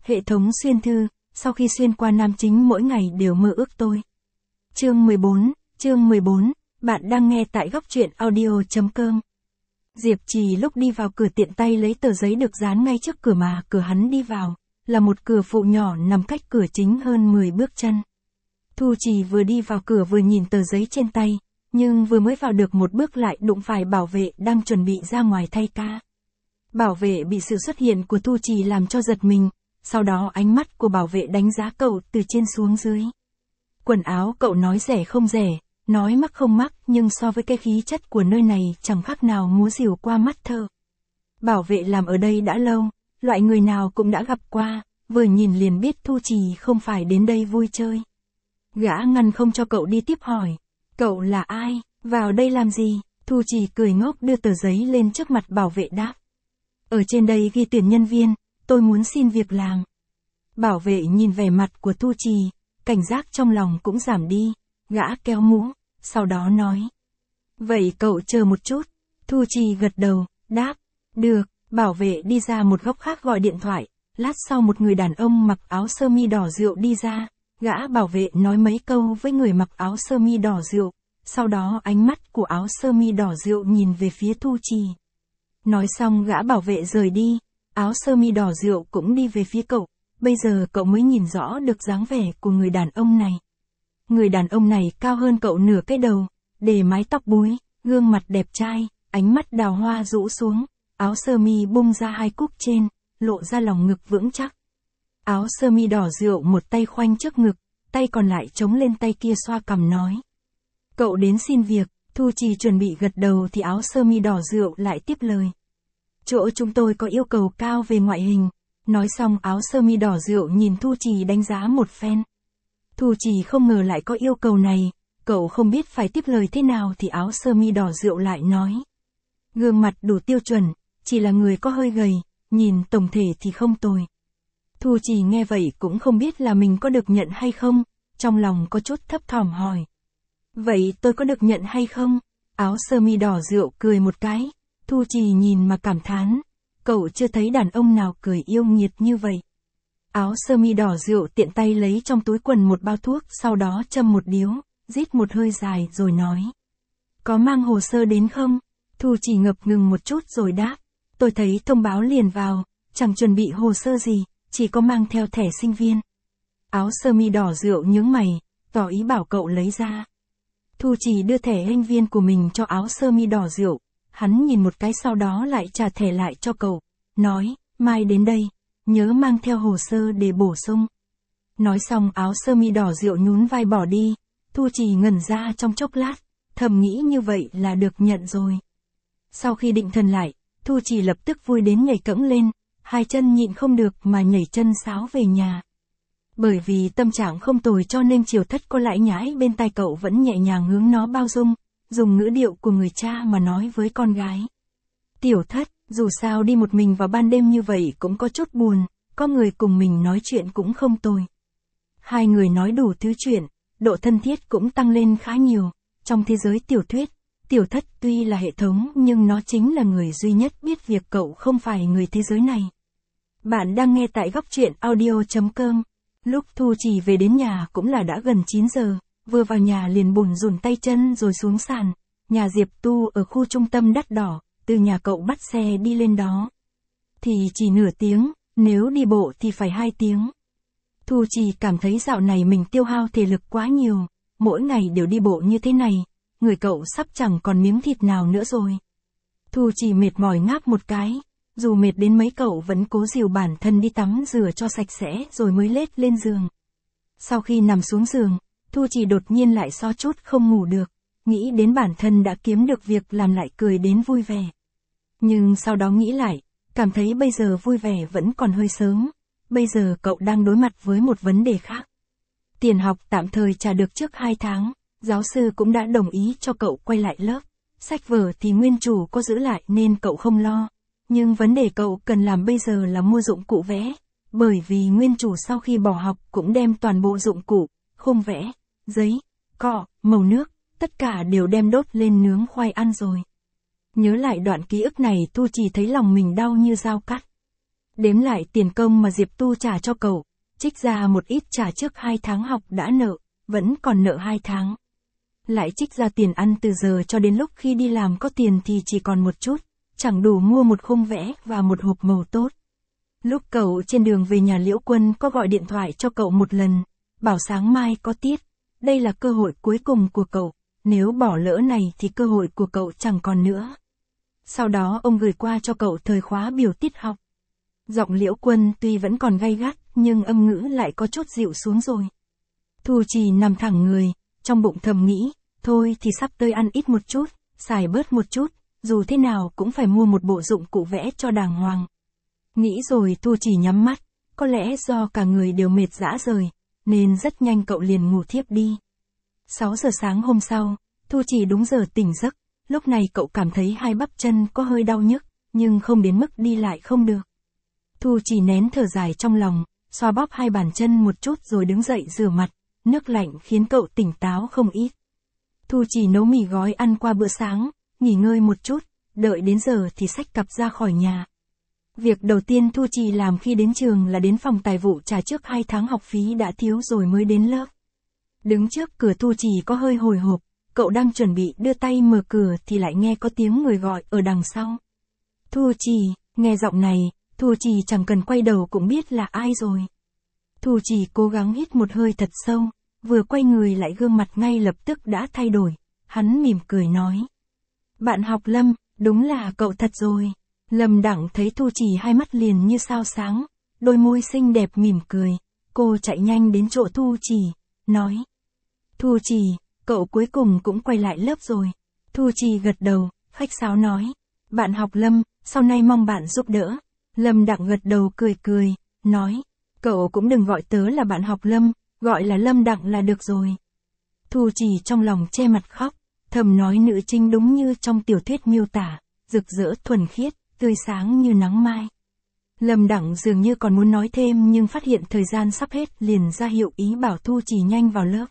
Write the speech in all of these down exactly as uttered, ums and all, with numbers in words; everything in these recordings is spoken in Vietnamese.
Hệ thống xuyên thư, sau khi xuyên qua nam chính mỗi ngày đều mơ ước tôi. Chương mười bốn, chương mười bốn, bạn đang nghe tại góc truyện audio.com. Diệp Trì lúc đi vào cửa tiện tay lấy tờ giấy được dán ngay trước cửa mà cửa hắn đi vào, là một cửa phụ nhỏ nằm cách cửa chính hơn mười bước chân. Thu Trì vừa đi vào cửa vừa nhìn tờ giấy trên tay, nhưng vừa mới vào được một bước lại đụng phải bảo vệ đang chuẩn bị ra ngoài thay ca. Bảo vệ bị sự xuất hiện của Thu Trì làm cho giật mình, sau đó ánh mắt của bảo vệ đánh giá cậu từ trên xuống dưới. Quần áo cậu nói rẻ không rẻ, nói mắc không mắc, nhưng so với cái khí chất của nơi này chẳng khác nào múa rìu qua mắt thợ. Bảo vệ làm ở đây đã lâu, loại người nào cũng đã gặp qua, vừa nhìn liền biết Thu Trì không phải đến đây vui chơi. Gã ngăn không cho cậu đi tiếp hỏi, cậu là ai, vào đây làm gì? Thu Trì cười ngốc đưa tờ giấy lên trước mặt bảo vệ đáp. Ở trên đây ghi tuyển nhân viên, tôi muốn xin việc làm. Bảo vệ nhìn vẻ mặt của Thu Trì, cảnh giác trong lòng cũng giảm đi, gã kéo mũ, sau đó nói. Vậy cậu chờ một chút. Thu Trì gật đầu, đáp, được. Bảo vệ đi ra một góc khác gọi điện thoại, lát sau một người đàn ông mặc áo sơ mi đỏ rượu đi ra, gã bảo vệ nói mấy câu với người mặc áo sơ mi đỏ rượu, sau đó ánh mắt của áo sơ mi đỏ rượu nhìn về phía Thu Trì. Nói xong gã bảo vệ rời đi, áo sơ mi đỏ rượu cũng đi về phía cậu, bây giờ cậu mới nhìn rõ được dáng vẻ của người đàn ông này. Người đàn ông này cao hơn cậu nửa cái đầu, để mái tóc búi, gương mặt đẹp trai, ánh mắt đào hoa rũ xuống, áo sơ mi bung ra hai cúc trên, lộ ra lòng ngực vững chắc. Áo sơ mi đỏ rượu một tay khoanh trước ngực, tay còn lại chống lên tay kia xoa cằm nói. Cậu đến xin việc. Thu Trì chuẩn bị gật đầu thì áo sơ mi đỏ rượu lại tiếp lời. Chỗ chúng tôi có yêu cầu cao về ngoại hình. Nói xong áo sơ mi đỏ rượu nhìn Thu Trì đánh giá một phen. Thu Trì không ngờ lại có yêu cầu này, cậu không biết phải tiếp lời thế nào thì áo sơ mi đỏ rượu lại nói. Gương mặt đủ tiêu chuẩn, chỉ là người có hơi gầy, nhìn tổng thể thì không tồi. Thu Trì nghe vậy cũng không biết là mình có được nhận hay không, trong lòng có chút thấp thỏm hỏi. Vậy tôi có được nhận hay không? Áo sơ mi đỏ rượu cười một cái, Thu Trì nhìn mà cảm thán, cậu chưa thấy đàn ông nào cười yêu nghiệt như vậy. Áo sơ mi đỏ rượu tiện tay lấy trong túi quần một bao thuốc, sau đó châm một điếu, rít một hơi dài rồi nói. Có mang hồ sơ đến không? Thu Trì ngập ngừng một chút rồi đáp, tôi thấy thông báo liền vào, chẳng chuẩn bị hồ sơ gì, chỉ có mang theo thẻ sinh viên. Áo sơ mi đỏ rượu nhướng mày, tỏ ý bảo cậu lấy ra. Thu Trì đưa thẻ sinh viên của mình cho áo sơ mi đỏ rượu, hắn nhìn một cái sau đó lại trả thẻ lại cho cậu, nói, mai đến đây, nhớ mang theo hồ sơ để bổ sung. Nói xong áo sơ mi đỏ rượu nhún vai bỏ đi, Thu Trì ngẩn ra trong chốc lát, thầm nghĩ như vậy là được nhận rồi. Sau khi định thần lại, Thu Trì lập tức vui đến nhảy cẫng lên, hai chân nhịn không được mà nhảy chân sáo về nhà. Bởi vì tâm trạng không tồi cho nên Triều Thất có lãi nhãi bên tai cậu vẫn nhẹ nhàng hướng nó bao dung, dùng ngữ điệu của người cha mà nói với con gái. Tiểu Thất, dù sao đi một mình vào ban đêm như vậy cũng có chút buồn, có người cùng mình nói chuyện cũng không tồi. Hai người nói đủ thứ chuyện, độ thân thiết cũng tăng lên khá nhiều. Trong thế giới tiểu thuyết, Tiểu Thất tuy là hệ thống nhưng nó chính là người duy nhất biết việc cậu không phải người thế giới này. Bạn đang nghe tại góc truyện audio.com. Lúc Thu Trì về đến nhà cũng là đã gần chín giờ, vừa vào nhà liền bủn rủn tay chân rồi xuống sàn. Nhà Diệp Tu ở khu trung tâm đắt đỏ, từ nhà cậu bắt xe đi lên đó. Thì chỉ nửa tiếng, nếu đi bộ thì phải hai tiếng. Thu Trì cảm thấy dạo này mình tiêu hao thể lực quá nhiều, mỗi ngày đều đi bộ như thế này, người cậu sắp chẳng còn miếng thịt nào nữa rồi. Thu Trì mệt mỏi ngáp một cái. Dù mệt đến mấy cậu vẫn cố dìu bản thân đi tắm rửa cho sạch sẽ rồi mới lết lên giường. Sau khi nằm xuống giường, Thu Trì đột nhiên lại so chút không ngủ được, nghĩ đến bản thân đã kiếm được việc làm lại cười đến vui vẻ. Nhưng sau đó nghĩ lại, cảm thấy bây giờ vui vẻ vẫn còn hơi sớm, bây giờ cậu đang đối mặt với một vấn đề khác. Tiền học tạm thời trả được trước hai tháng, giáo sư cũng đã đồng ý cho cậu quay lại lớp, sách vở thì nguyên chủ có giữ lại nên cậu không lo. Nhưng vấn đề cậu cần làm bây giờ là mua dụng cụ vẽ, bởi vì nguyên chủ sau khi bỏ học cũng đem toàn bộ dụng cụ, khung vẽ, giấy, cọ, màu nước, tất cả đều đem đốt lên nướng khoai ăn rồi. Nhớ lại đoạn ký ức này Thu Trì thấy lòng mình đau như dao cắt. Đếm lại tiền công mà Diệp Tu trả cho cậu, trích ra một ít trả trước hai tháng học đã nợ, vẫn còn nợ hai tháng. Lại trích ra tiền ăn từ giờ cho đến lúc khi đi làm có tiền thì chỉ còn một chút, chẳng đủ mua một khung vẽ và một hộp màu tốt. Lúc cậu trên đường về nhà Liễu Quân có gọi điện thoại cho cậu một lần, bảo sáng mai có tiết, đây là cơ hội cuối cùng của cậu, nếu bỏ lỡ này thì cơ hội của cậu chẳng còn nữa. Sau đó ông gửi qua cho cậu thời khóa biểu tiết học. Giọng Liễu Quân tuy vẫn còn gay gắt, nhưng âm ngữ lại có chút dịu xuống rồi. Thu Trì nằm thẳng người, trong bụng thầm nghĩ, thôi thì sắp tới ăn ít một chút, xài bớt một chút, dù thế nào cũng phải mua một bộ dụng cụ vẽ cho đàng hoàng. Nghĩ rồi Thu Trì nhắm mắt, có lẽ do cả người đều mệt rã rời, nên rất nhanh cậu liền ngủ thiếp đi. sáu giờ sáng hôm sau, Thu Trì đúng giờ tỉnh giấc, lúc này cậu cảm thấy hai bắp chân có hơi đau nhức, nhưng không đến mức đi lại không được. Thu Trì nén thở dài trong lòng, xoa bóp hai bàn chân một chút rồi đứng dậy rửa mặt, nước lạnh khiến cậu tỉnh táo không ít. Thu Trì nấu mì gói ăn qua bữa sáng, nghỉ ngơi một chút, đợi đến giờ thì xách cặp ra khỏi nhà. Việc đầu tiên Thu Trì làm khi đến trường là đến phòng tài vụ trả trước hai tháng học phí đã thiếu rồi mới đến lớp. Đứng trước cửa Thu Trì có hơi hồi hộp, cậu đang chuẩn bị đưa tay mở cửa thì lại nghe có tiếng người gọi ở đằng sau. Thu Trì, nghe giọng này, Thu Trì chẳng cần quay đầu cũng biết là ai rồi. Thu Trì cố gắng hít một hơi thật sâu, vừa quay người lại gương mặt ngay lập tức đã thay đổi, hắn mỉm cười nói. Bạn học Lâm, đúng là cậu thật rồi. Lâm Đặng thấy Thu Trì hai mắt liền như sao sáng, đôi môi xinh đẹp mỉm cười, cô chạy nhanh đến chỗ Thu Trì, nói. Thu Trì, cậu cuối cùng cũng quay lại lớp rồi. Thu Trì gật đầu, khách sáo nói. Bạn học Lâm, sau này mong bạn giúp đỡ. Lâm Đặng gật đầu cười cười, nói. Cậu cũng đừng gọi tớ là bạn học Lâm, gọi là Lâm Đặng là được rồi. Thu Trì trong lòng che mặt khóc, thầm nói nữ chính đúng như trong tiểu thuyết miêu tả, rực rỡ thuần khiết, tươi sáng như nắng mai. Lâm Đặng dường như còn muốn nói thêm nhưng phát hiện thời gian sắp hết liền ra hiệu ý bảo Thu Trì nhanh vào lớp.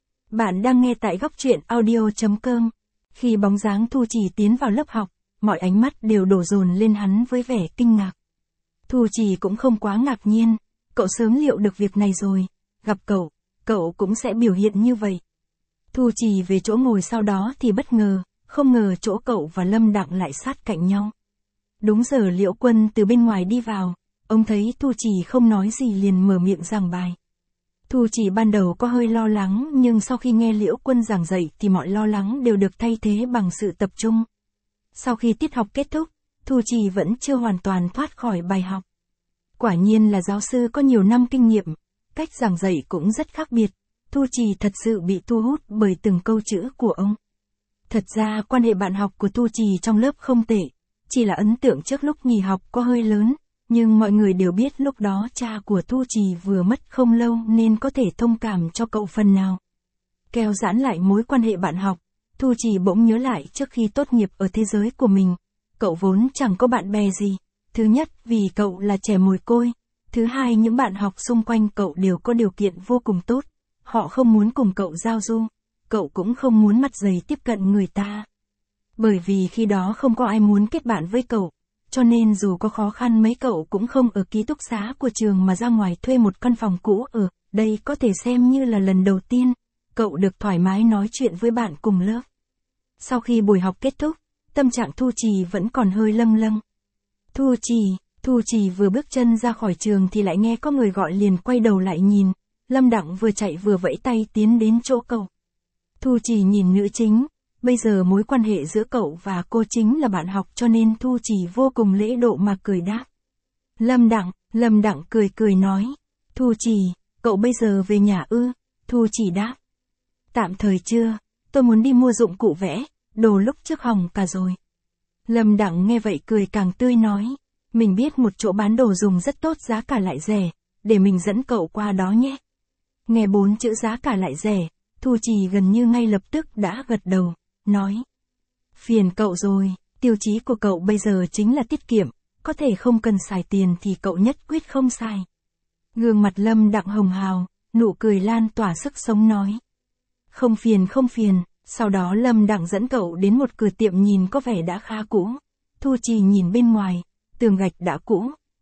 Bạn đang nghe tại góc truyện audio chấm com. Khi bóng dáng Thu Trì tiến vào lớp học, mọi ánh mắt đều đổ dồn lên hắn với vẻ kinh ngạc. Thu Trì cũng không quá ngạc nhiên, cậu sớm liệu được việc này rồi, gặp cậu, cậu cũng sẽ biểu hiện như vậy. Thu Trì về chỗ ngồi sau đó thì bất ngờ, không ngờ chỗ cậu và Lâm Đặng lại sát cạnh nhau. Đúng giờ Liễu Quân từ bên ngoài đi vào, ông thấy Thu Trì không nói gì liền mở miệng giảng bài. Thu Trì ban đầu có hơi lo lắng nhưng sau khi nghe Liễu Quân giảng dạy thì mọi lo lắng đều được thay thế bằng sự tập trung. Sau khi tiết học kết thúc, Thu Trì vẫn chưa hoàn toàn thoát khỏi bài học. Quả nhiên là giáo sư có nhiều năm kinh nghiệm, cách giảng dạy cũng rất khác biệt, Thu Trì thật sự bị thu hút bởi từng câu chữ của ông. Thật ra quan hệ bạn học của Thu Trì trong lớp không tệ, chỉ là ấn tượng trước lúc nghỉ học có hơi lớn, nhưng mọi người đều biết lúc đó cha của Thu Trì vừa mất không lâu nên có thể thông cảm cho cậu phần nào. Kéo giãn lại mối quan hệ bạn học, Thu Trì bỗng nhớ lại trước khi tốt nghiệp ở thế giới của mình, cậu vốn chẳng có bạn bè gì. Thứ nhất vì cậu là trẻ mồ côi, thứ hai những bạn học xung quanh cậu đều có điều kiện vô cùng tốt, họ không muốn cùng cậu giao du, cậu cũng không muốn mặt dày tiếp cận người ta. Bởi vì khi đó không có ai muốn kết bạn với cậu, cho nên dù có khó khăn mấy cậu cũng không ở ký túc xá của trường mà ra ngoài thuê một căn phòng cũ ở, đây có thể xem như là lần đầu tiên, cậu được thoải mái nói chuyện với bạn cùng lớp. Sau khi buổi học kết thúc, tâm trạng Thu Trì vẫn còn hơi lâng lâng. Thu Trì, Thu Trì vừa bước chân ra khỏi trường thì lại nghe có người gọi liền quay đầu lại nhìn, Lâm Đặng vừa chạy vừa vẫy tay tiến đến chỗ cậu. Thu Trì nhìn nữ chính, bây giờ mối quan hệ giữa cậu và cô chính là bạn học cho nên Thu Trì vô cùng lễ độ mà cười đáp. Lâm Đặng, Lâm Đặng cười cười nói, Thu Trì, cậu bây giờ về nhà ư? Thu Trì đáp. Tạm thời chưa, tôi muốn đi mua dụng cụ vẽ, đồ lúc trước hỏng cả rồi. Lâm Đặng nghe vậy cười càng tươi nói, mình biết một chỗ bán đồ dùng rất tốt giá cả lại rẻ, để mình dẫn cậu qua đó nhé. Nghe bốn chữ giá cả lại rẻ, Thu Trì gần như ngay lập tức đã gật đầu, nói. Phiền cậu rồi, tiêu chí của cậu bây giờ chính là tiết kiệm, có thể không cần xài tiền thì cậu nhất quyết không xài. Gương mặt Lâm Đặng hồng hào, nụ cười lan tỏa sức sống nói. Không phiền không phiền. Sau đó Lâm Đặng dẫn cậu đến một cửa tiệm nhìn có vẻ đã khá cũ. Thu Trì nhìn bên ngoài, tường gạch đã cũ,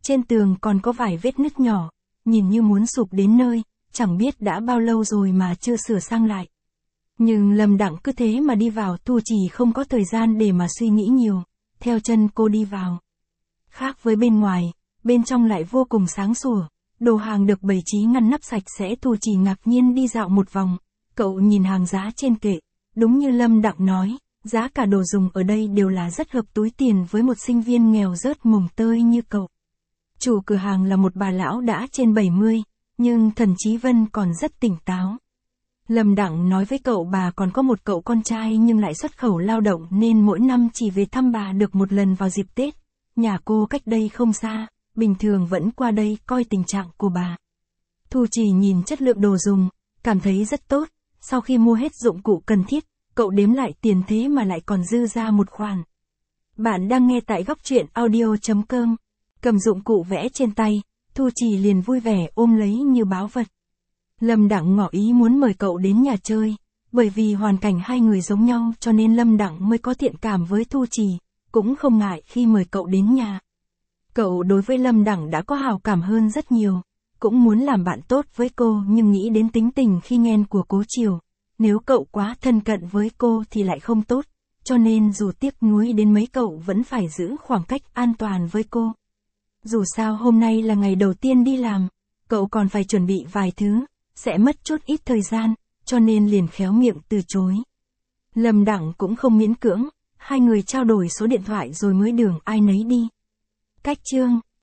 Trên tường còn có vài vết nứt nhỏ, nhìn như muốn sụp đến nơi, chẳng biết đã bao lâu rồi mà chưa sửa sang lại. Nhưng Lâm Đặng cứ thế mà đi vào, Thu Chỉ không có thời gian để mà suy nghĩ nhiều, theo chân cô đi vào. Khác với bên ngoài, bên trong lại vô cùng sáng sủa, đồ hàng được bày trí ngăn nắp sạch sẽ. Thu Chỉ ngạc nhiên đi dạo một vòng, cậu nhìn hàng giá trên kệ, đúng như Lâm Đặng nói, giá cả đồ dùng ở đây đều là rất hợp túi tiền với một sinh viên nghèo rớt mồng tơi như cậu. Chủ cửa hàng là một bà lão đã trên bảy mươi, nhưng thần trí Vân còn rất tỉnh táo. Lâm Đặng nói với cậu bà còn có một cậu con trai nhưng lại xuất khẩu lao động nên mỗi năm chỉ về thăm bà được một lần vào dịp Tết. Nhà cô cách đây không xa, bình thường vẫn qua đây coi tình trạng của bà. Thu Chỉ nhìn chất lượng đồ dùng, cảm thấy rất tốt. Sau khi mua hết dụng cụ cần thiết, cậu đếm lại tiền thế mà lại còn dư ra một khoản. Bạn đang nghe tại góc truyện audio chấm com. Cầm dụng cụ vẽ trên tay, Thu Chỉ liền vui vẻ ôm lấy như báu vật. Lâm Đặng ngỏ ý muốn mời cậu đến nhà chơi, bởi vì hoàn cảnh hai người giống nhau cho nên Lâm Đặng mới có thiện cảm với Thu Chỉ, cũng không ngại khi mời cậu đến nhà. Cậu đối với Lâm Đặng đã có hào cảm hơn rất nhiều, cũng muốn làm bạn tốt với cô nhưng nghĩ đến tính tình khi ghen của Cố Chiều, nếu cậu quá thân cận với cô thì lại không tốt, cho nên dù tiếc nuối đến mấy cậu vẫn phải giữ khoảng cách an toàn với cô. Dù sao hôm nay là ngày đầu tiên đi làm, cậu còn phải chuẩn bị vài thứ, sẽ mất chút ít thời gian, cho nên liền khéo miệng từ chối. Lâm Đặng cũng không miễn cưỡng, hai người trao đổi số điện thoại rồi mới đường ai nấy đi. Cách chương